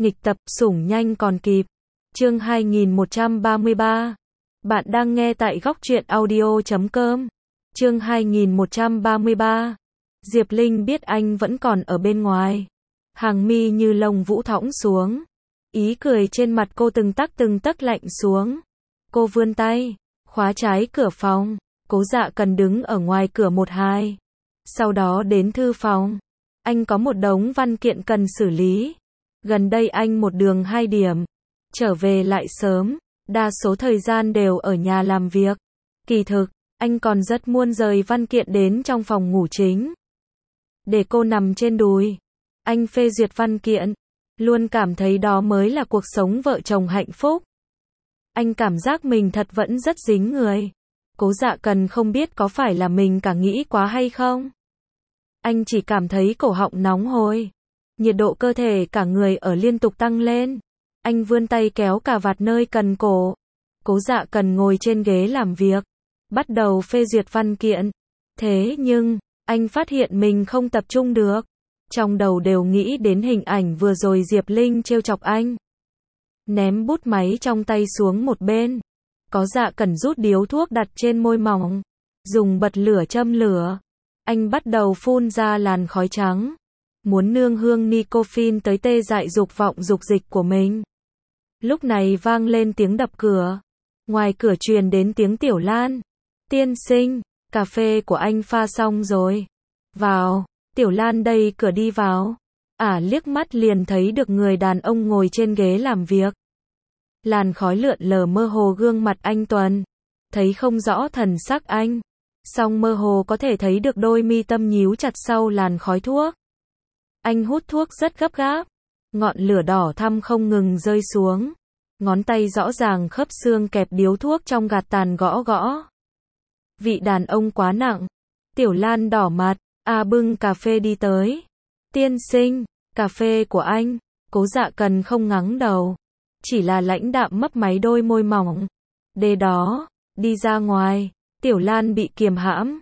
Nghịch tập, sủng nhanh còn kịp. Chương 2133. Bạn đang nghe tại góc truyện audio.com. Chương 2133. Diệp Linh biết anh vẫn còn ở bên ngoài. Hàng mi như lông vũ thõng xuống. Ý cười trên mặt cô từng tấc lạnh xuống. Cô vươn tay, khóa trái cửa phòng. Cố Dạ Cần đứng ở ngoài cửa 1-2. Sau đó đến thư phòng. Anh có một đống văn kiện cần xử lý. Gần đây anh một đường 2 điểm. Trở về lại sớm. Đa số thời gian đều ở nhà làm việc. Kỳ thực, anh còn rất muốn rời văn kiện đến trong phòng ngủ chính. Để cô nằm trên đùi. Anh phê duyệt văn kiện. Luôn cảm thấy đó mới là cuộc sống vợ chồng hạnh phúc. Anh cảm giác mình thật vẫn rất dính người. Cố Dạ Cần không biết có phải là mình cả nghĩ quá hay không. Anh chỉ cảm thấy cổ họng nóng hổi. Nhiệt độ cơ thể cả người ở liên tục tăng lên. Anh vươn tay kéo cà vạt nơi cần cổ. Cố Dạ Cần ngồi trên ghế làm việc. Bắt đầu phê duyệt văn kiện. Thế nhưng, anh phát hiện mình không tập trung được. Trong đầu đều nghĩ đến hình ảnh vừa rồi Diệp Linh trêu chọc anh. Ném bút máy trong tay xuống một bên. Cố Dạ Cần rút điếu thuốc đặt trên môi mỏng. Dùng bật lửa châm lửa. Anh bắt đầu phun ra làn khói trắng. Muốn nương hương nicotine tới tê dại dục vọng dục dịch của mình. Lúc này vang lên tiếng đập cửa. Ngoài cửa truyền đến tiếng Tiểu Lan. Tiên sinh, cà phê của anh pha xong rồi. Vào. Tiểu Lan đẩy cửa đi vào. Liếc mắt liền thấy được người đàn ông ngồi trên ghế làm việc. Làn khói lượn lờ mơ hồ gương mặt anh Tuấn. Thấy không rõ thần sắc anh. Song mơ hồ có thể thấy được đôi mi tâm nhíu chặt sau làn khói thuốc. Anh hút thuốc rất gấp gáp. Ngọn lửa đỏ thắm không ngừng rơi xuống. Ngón tay rõ ràng khớp xương kẹp điếu thuốc trong gạt tàn gõ gõ. Vị đàn ông quá nặng. Tiểu Lan đỏ mặt. Bưng cà phê đi tới. Tiên sinh, cà phê của anh. Cố Dạ Cần không ngắng đầu. Chỉ là lãnh đạm mấp máy đôi môi mỏng. Để đó, đi ra ngoài. Tiểu Lan bị kiềm hãm.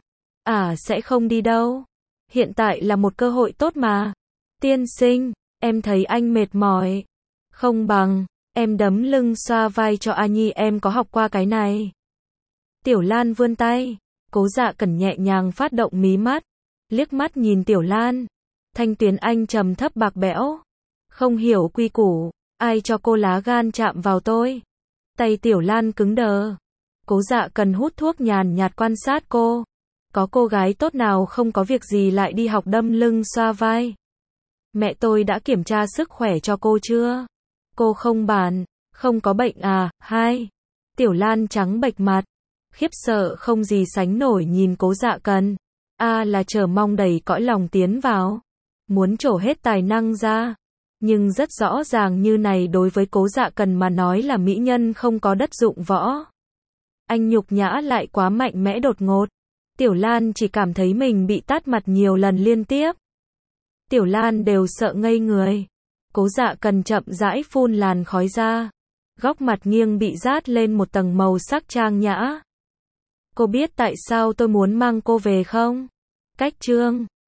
Sẽ không đi đâu. Hiện tại là một cơ hội tốt mà. Tiên sinh, em thấy anh mệt mỏi. Không bằng, em đấm lưng xoa vai cho A Nhi, em có học qua cái này. Tiểu Lan vươn tay. Cố Dạ Cần nhẹ nhàng phát động mí mắt. Liếc mắt nhìn Tiểu Lan. Thanh tuyến anh trầm thấp bạc bẽo. Không hiểu quy củ. Ai cho cô lá gan chạm vào tôi? Tay Tiểu Lan cứng đờ. Cố Dạ Cần hút thuốc nhàn nhạt quan sát cô. Có cô gái tốt nào không có việc gì lại đi học đâm lưng xoa vai? Mẹ tôi đã kiểm tra sức khỏe cho cô chưa? Cô không có bệnh à? Tiểu Lan trắng bệch mặt. Khiếp sợ không gì sánh nổi nhìn Cố Dạ Cần. Là chờ mong đầy cõi lòng tiến vào. Muốn trổ hết tài năng ra. Nhưng rất rõ ràng như này đối với Cố Dạ Cần mà nói là mỹ nhân không có đất dụng võ. Anh nhục nhã lại quá mạnh mẽ đột ngột. Tiểu Lan chỉ cảm thấy mình bị tát mặt nhiều lần liên tiếp. Tiểu Lan đều sợ ngây người. Cố Dạ Cần chậm rãi phun làn khói ra. Góc mặt nghiêng bị rát lên một tầng màu sắc trang nhã. Cô biết tại sao tôi muốn mang cô về không? Cách chương